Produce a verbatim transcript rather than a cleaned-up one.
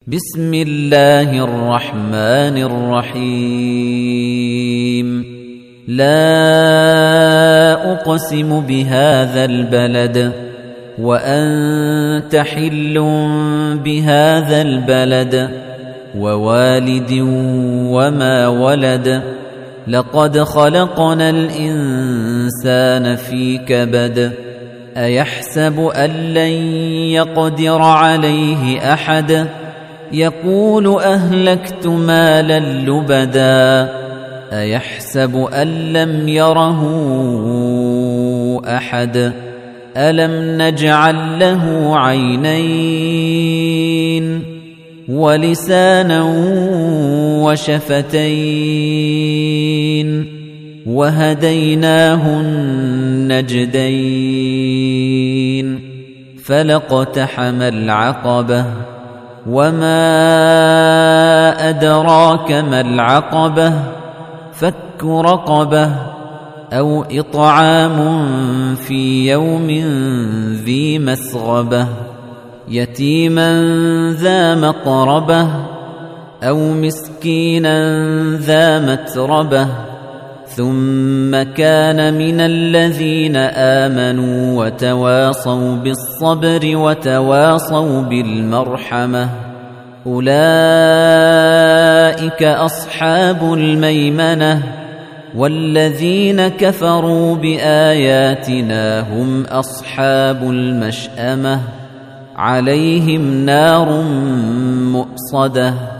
بسم الله الرحمن الرحيم لا أقسم بهذا البلد وأنت حل بهذا البلد ووالد وما ولد لقد خلقنا الإنسان في كبد أيحسب أن لن يقدر عليه أحد يقول أهلكت مالا لبدا أيحسب أن لم يره أحد ألم نجعل له عينين ولسانا وشفتين وهديناه النجدين فلاقتحم العقبة وما أدراك ما العقبة فك رقبة أو إطعام في يوم ذي مسغبة يتيما ذا مقربة أو مسكينا ذا متربة ثم كان من الذين آمنوا وتواصوا بالصبر وتواصوا بالمرحمة أولئك أصحاب الميمنة والذين كفروا بآياتنا هم أصحاب المشأمة عليهم نار مؤصدة